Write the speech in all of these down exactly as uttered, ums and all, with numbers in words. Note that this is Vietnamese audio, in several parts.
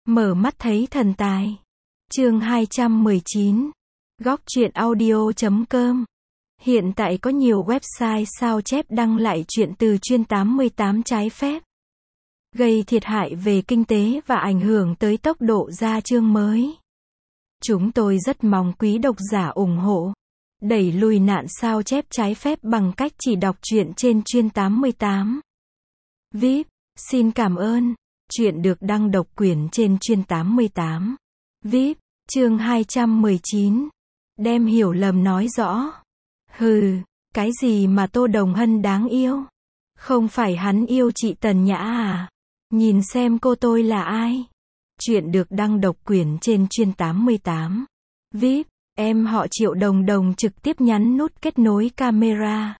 Mở mắt thấy thần tài. Chương hai trăm mười chín. Góc truyện audio chấm com. Hiện tại có nhiều website sao chép đăng lại chuyện từ chuyên tám mươi tám trái phép, gây thiệt hại về kinh tế và ảnh hưởng tới tốc độ ra chương mới. Chúng tôi rất mong quý độc giả ủng hộ, đẩy lùi nạn sao chép trái phép bằng cách chỉ đọc truyện trên chuyên tám mươi tám. vê i pê, xin cảm ơn. Truyện được đăng độc quyền trên chuyên tám mươi tám. vê i pê, chương hai trăm mười chín. Đem hiểu lầm nói rõ. Hừ, cái gì mà Tô Đồng Hân đáng yêu? Không phải hắn yêu chị Tần Nhã à? Nhìn xem cô tôi là ai? Truyện được đăng độc quyền trên chuyên tám mươi tám. vê i pê, em họ Triệu Đồng Đồng trực tiếp nhấn nút kết nối camera.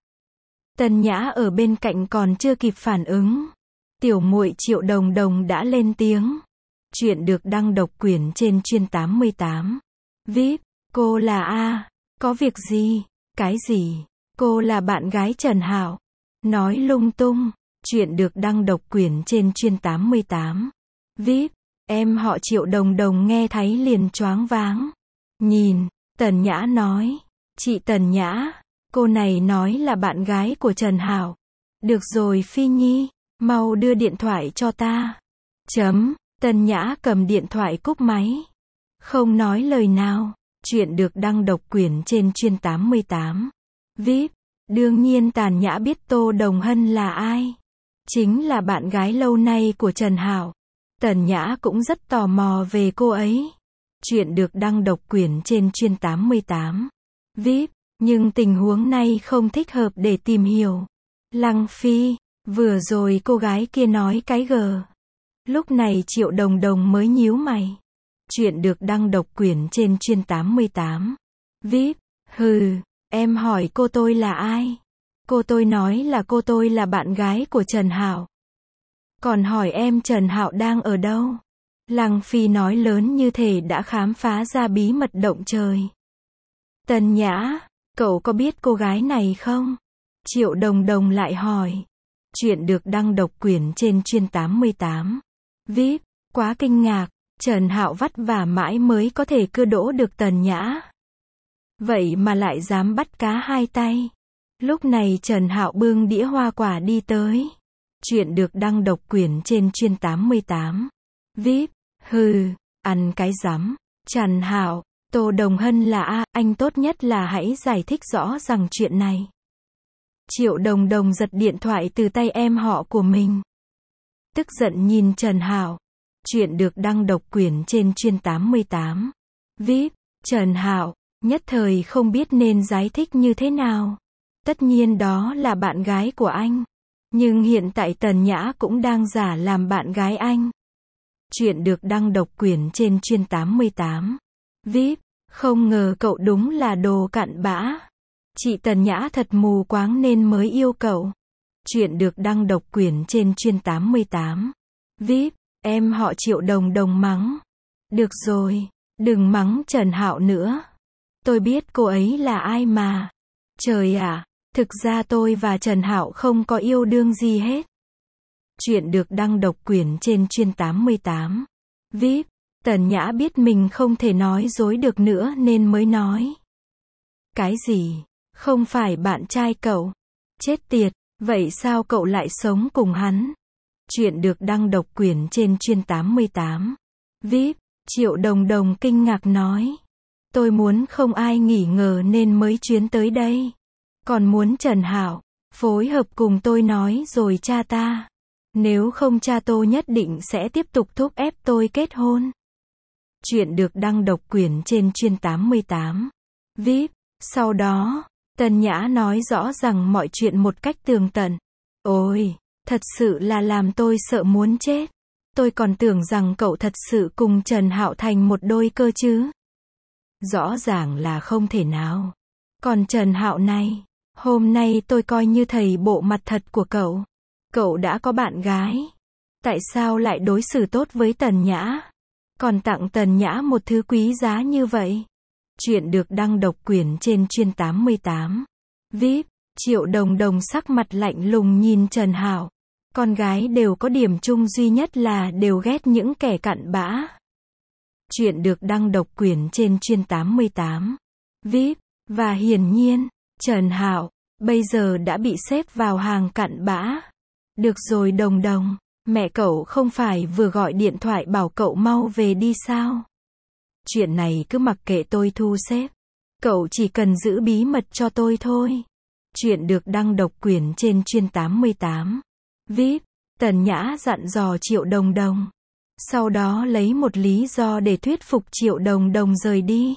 Tần Nhã ở bên cạnh còn chưa kịp phản ứng, tiểu muội Triệu Đồng Đồng đã lên tiếng. Truyện được đăng độc quyền trên chuyên tám mươi tám. vê i pê, cô là A, có việc gì? Cái gì? Cô là bạn gái Trần Hạo. Nói lung tung. Truyện được đăng độc quyền trên chuyên tám mươi tám. vê i pê, em họ Triệu Đồng Đồng nghe thấy liền choáng váng. Nhìn, Tần Nhã nói. Chị Tần Nhã, cô này nói là bạn gái của Trần Hạo. Được rồi Phi Nhi, mau đưa điện thoại cho ta. Chấm, Tần Nhã cầm điện thoại cúp máy. Không nói lời nào. Truyện được đăng độc quyền trên chuyên tám mươi tám. vê i pê, đương nhiên Tần Nhã biết Tô Đồng Hân là ai. Chính là bạn gái lâu nay của Trần Hạo. Tần Nhã cũng rất tò mò về cô ấy. Truyện được đăng độc quyền trên chuyên tám mươi tám. vê i pê, nhưng tình huống này không thích hợp để tìm hiểu. Lăng Phi, vừa rồi cô gái kia nói cái gờ. Lúc này Triệu Đồng Đồng mới nhíu mày. Truyện được đăng độc quyền trên chuyên tám mươi tám. vê i pê, hừ, em hỏi cô tôi là ai? Cô tôi nói là cô tôi là bạn gái của Trần Hạo. Còn hỏi em Trần Hạo đang ở đâu? Lăng Phi nói lớn như thể đã khám phá ra bí mật động trời. Tần Nhã, cậu có biết cô gái này không? Triệu Đồng Đồng lại hỏi. Truyện được đăng độc quyền trên chuyên tám mươi tám. vê i pê, quá kinh ngạc, Trần Hạo vất vả mãi mới có thể cưa đỗ được Tần Nhã. Vậy mà lại dám bắt cá hai tay. Lúc này Trần Hạo bưng đĩa hoa quả đi tới. Truyện được đăng độc quyền trên chuyên tám mươi tám. vê i pê, hừ, ăn cái rắm. Trần Hạo, Tô Đồng Hân là A, anh tốt nhất là hãy giải thích rõ rằng chuyện này. Triệu Đồng Đồng giật điện thoại từ tay em họ của mình. Tức giận nhìn Trần Hạo. Truyện được đăng độc quyền trên chuyên tám mươi tám. vê i pê, Trần Hạo, nhất thời không biết nên giải thích như thế nào. Tất nhiên đó là bạn gái của anh. Nhưng hiện tại Tần Nhã cũng đang giả làm bạn gái anh. Truyện được đăng độc quyền trên chuyên tám mươi tám. vê i pê, không ngờ cậu đúng là đồ cặn bã. Chị Tần Nhã thật mù quáng nên mới yêu cậu. Truyện được đăng độc quyền trên chuyên tám mươi tám. vê i pê, em họ Triệu Đồng Đồng mắng. Được rồi, đừng mắng Trần Hạo nữa. Tôi biết cô ấy là ai mà. Trời ạ, thực ra tôi và Trần Hạo không có yêu đương gì hết. Truyện được đăng độc quyền trên chuyên tám mươi tám. vê i pê, Tần Nhã biết mình không thể nói dối được nữa nên mới nói. Cái gì? Không phải bạn trai cậu? Chết tiệt, vậy sao cậu lại sống cùng hắn? Truyện được đăng độc quyền trên chuyên tám mươi tám. vê i pê, Triệu Đồng Đồng kinh ngạc nói. Tôi muốn không ai nghi ngờ nên mới chuyến tới đây. Còn muốn Trần Hạo phối hợp cùng tôi nói rồi cha ta. Nếu không cha tôi nhất định sẽ tiếp tục thúc ép tôi kết hôn. Truyện được đăng độc quyền trên chuyên tám mươi tám. vê i pê, sau đó, Tần Nhã nói rõ rằng mọi chuyện một cách tường tận. Ôi, thật sự là làm tôi sợ muốn chết. Tôi còn tưởng rằng cậu thật sự cùng Trần Hạo thành một đôi cơ chứ. Rõ ràng là không thể nào. Còn Trần Hạo này, hôm nay tôi coi như thầy bộ mặt thật của cậu. Cậu đã có bạn gái. Tại sao lại đối xử tốt với Tần Nhã? Còn tặng Tần Nhã một thứ quý giá như vậy. Truyện được đăng độc quyền trên chuyên tám mươi tám. vê i pê, Triệu Đồng Đồng sắc mặt lạnh lùng nhìn Trần Hạo. Con gái đều có điểm chung duy nhất là đều ghét những kẻ cặn bã. Chuyện được đăng độc quyền trên chuyên tám mươi tám vê i pê, và hiển nhiên, Trần Hạo, bây giờ đã bị xếp vào hàng cặn bã. Được rồi Đồng Đồng, mẹ cậu không phải vừa gọi điện thoại bảo cậu mau về đi sao? Chuyện này cứ mặc kệ tôi thu xếp. Cậu chỉ cần giữ bí mật cho tôi thôi. Chuyện được đăng độc quyền trên chuyên tám mươi tám vê i pê, Tần Nhã dặn dò Triệu Đồng Đồng. Sau đó lấy một lý do để thuyết phục Triệu Đồng Đồng rời đi.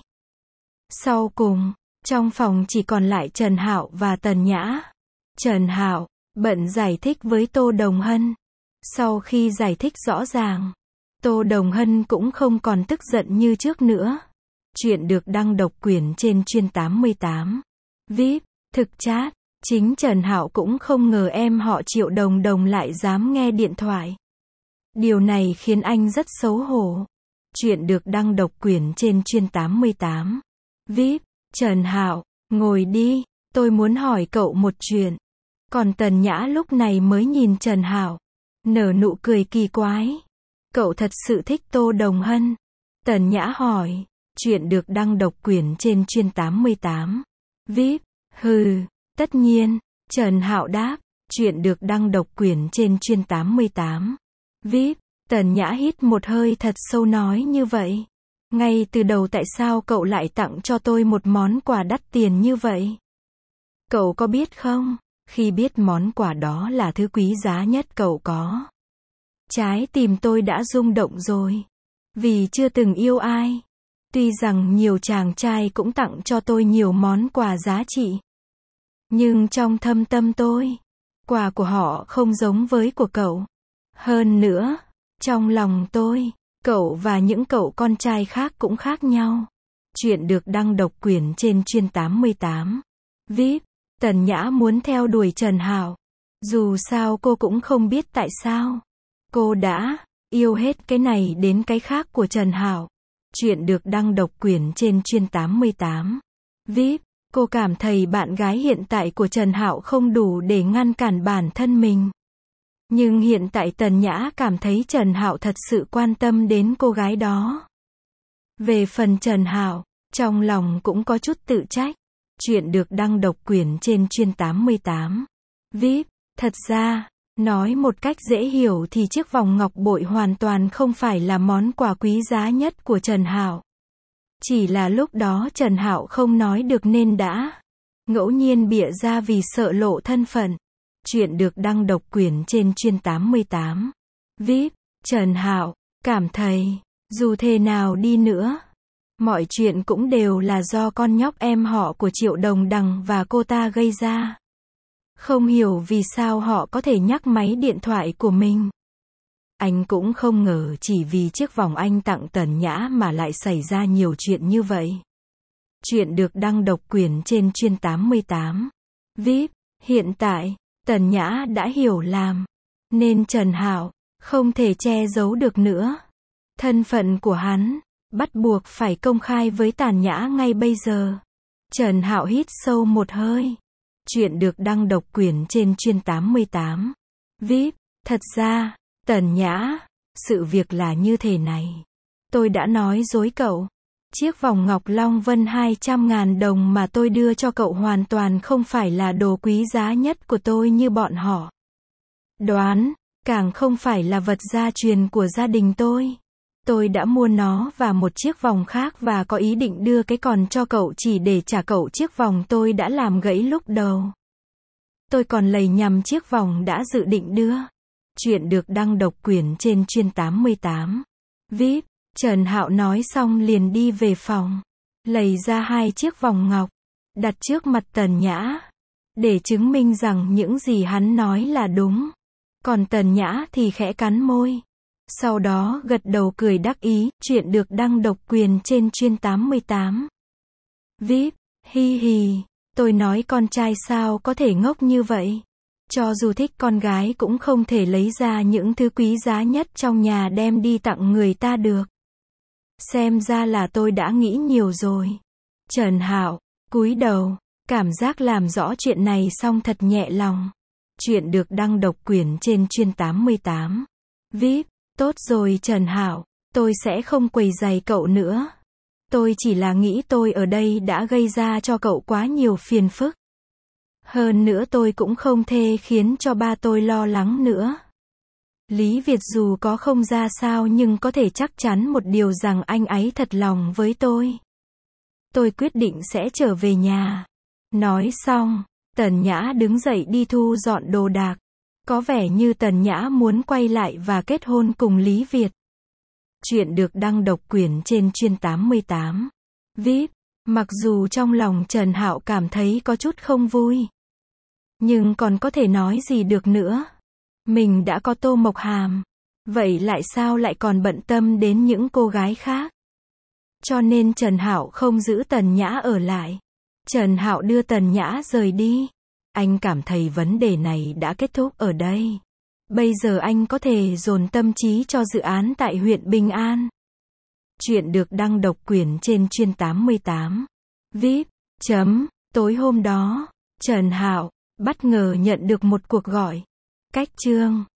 Sau cùng, trong phòng chỉ còn lại Trần Hạo và Tần Nhã. Trần Hạo bận giải thích với Tô Đồng Hân. Sau khi giải thích rõ ràng, Tô Đồng Hân cũng không còn tức giận như trước nữa. Chuyện được đăng độc quyền trên chuyên tám mươi tám vê i pê, thực chat, chính Trần Hạo cũng không ngờ em họ Triệu Đồng Đồng lại dám nghe điện thoại. Điều này khiến anh rất xấu hổ. Chuyện được đăng độc quyền trên chuyên tám mươi tám vê i pê, Trần Hạo, ngồi đi, tôi muốn hỏi cậu một chuyện. Còn Tần Nhã lúc này mới nhìn Trần Hạo, nở nụ cười kỳ quái. Cậu thật sự thích Tô Đồng Hân? Tần Nhã hỏi. Chuyện được đăng độc quyền trên chuyên tám mươi tám vê i pê, hừ, tất nhiên, Trần Hạo đáp. Chuyện được đăng độc quyền trên chuyên tám mươi tám vê i pê, Tần Nhã hít một hơi thật sâu nói như vậy. Ngay từ đầu tại sao cậu lại tặng cho tôi một món quà đắt tiền như vậy? Cậu có biết không, khi biết món quà đó là thứ quý giá nhất cậu có, trái tim tôi đã rung động rồi. Vì chưa từng yêu ai. Tuy rằng nhiều chàng trai cũng tặng cho tôi nhiều món quà giá trị, nhưng trong thâm tâm tôi, quà của họ không giống với của cậu. Hơn nữa, trong lòng tôi, cậu và những cậu con trai khác cũng khác nhau. Chuyện được đăng độc quyền trên chuyên tám mươi tám vê i pê, Tần Nhã muốn theo đuổi Trần Hạo. Dù sao cô cũng không biết tại sao. Cô đã yêu hết cái này đến cái khác của Trần Hạo. Chuyện được đăng độc quyền trên chuyên tám mươi tám vê i pê, cô cảm thấy bạn gái hiện tại của Trần Hạo không đủ để ngăn cản bản thân mình. Nhưng hiện tại Tần Nhã cảm thấy Trần Hạo thật sự quan tâm đến cô gái đó. Về phần Trần Hạo, trong lòng cũng có chút tự trách. Chuyện được đăng độc quyền trên chuyên tám mươi tám vê i pê, thật ra, nói một cách dễ hiểu thì chiếc vòng ngọc bội hoàn toàn không phải là món quà quý giá nhất của Trần Hạo. Chỉ là lúc đó Trần Hạo không nói được nên đã ngẫu nhiên bịa ra vì sợ lộ thân phận. Chuyện được đăng độc quyền trên chuyên tám mươi tám vê i pê, Trần Hạo cảm thấy, dù thế nào đi nữa, mọi chuyện cũng đều là do con nhóc em họ của Triệu Đồng Đằng và cô ta gây ra. Không hiểu vì sao họ có thể nhắc máy điện thoại của mình. Anh cũng không ngờ chỉ vì chiếc vòng anh tặng Tần Nhã mà lại xảy ra nhiều chuyện như vậy. Chuyện được đăng độc quyền trên chuyên tám mươi tám vê i pê, hiện tại, Tần Nhã đã hiểu làm, nên Trần Hạo không thể che giấu được nữa. Thân phận của hắn bắt buộc phải công khai với Tần Nhã ngay bây giờ. Trần Hạo hít sâu một hơi. Chuyện được đăng độc quyền trên chuyên tám mươi tám vê i pê, thật ra, Tần Nhã, sự việc là như thế này. Tôi đã nói dối cậu. Chiếc vòng ngọc Long Vân hai trăm ngàn đồng mà tôi đưa cho cậu hoàn toàn không phải là đồ quý giá nhất của tôi như bọn họ đoán, càng không phải là vật gia truyền của gia đình tôi. Tôi đã mua nó và một chiếc vòng khác và có ý định đưa cái còn cho cậu chỉ để trả cậu chiếc vòng tôi đã làm gãy lúc đầu. Tôi còn lầy nhằm chiếc vòng đã dự định đưa. Chuyện được đăng độc quyền trên chuyên tám mươi tám vê i pê, Trần Hạo nói xong liền đi về phòng, lấy ra hai chiếc vòng ngọc, đặt trước mặt Tần Nhã, để chứng minh rằng những gì hắn nói là đúng. Còn Tần Nhã thì khẽ cắn môi. Sau đó gật đầu cười đắc ý. Chuyện được đăng độc quyền trên chuyên tám mươi tám vê i pê, hi hi, tôi nói con trai sao có thể ngốc như vậy. Cho dù thích con gái cũng không thể lấy ra những thứ quý giá nhất trong nhà đem đi tặng người ta được. Xem ra là tôi đã nghĩ nhiều rồi. Trần Hạo cúi đầu, cảm giác làm rõ chuyện này xong thật nhẹ lòng. Chuyện được đăng độc quyền trên chuyên tám mươi tám vê i pê, tốt rồi Trần Hạo, Tôi sẽ không quấy rầy cậu nữa. Tôi chỉ là nghĩ tôi ở đây đã gây ra cho cậu quá nhiều phiền phức. Hơn nữa tôi cũng không thể khiến cho ba tôi lo lắng nữa. Lý Việt dù có không ra sao nhưng có thể chắc chắn một điều rằng anh ấy thật lòng với tôi. Tôi quyết định sẽ trở về nhà. Nói xong, Tần Nhã đứng dậy đi thu dọn đồ đạc. Có vẻ như Tần Nhã muốn quay lại và kết hôn cùng Lý Việt. Chuyện được đăng độc quyền trên chuyên tám mươi tám. vê i pê. Mặc dù trong lòng Trần Hạo cảm thấy có chút không vui. Nhưng còn có thể nói gì được nữa. Mình đã có Tô Mộc Hàm. Vậy lại sao lại còn bận tâm đến những cô gái khác? Cho nên Trần Hạo không giữ Tần Nhã ở lại. Trần Hạo đưa Tần Nhã rời đi. Anh cảm thấy vấn đề này đã kết thúc ở đây. Bây giờ anh có thể dồn tâm trí cho dự án tại huyện Bình An. Chuyện được đăng độc quyền trên chuyên tám mươi tám. vê i pê. Chấm. Tối hôm đó, Trần Hạo bất ngờ nhận được một cuộc gọi. Cách chương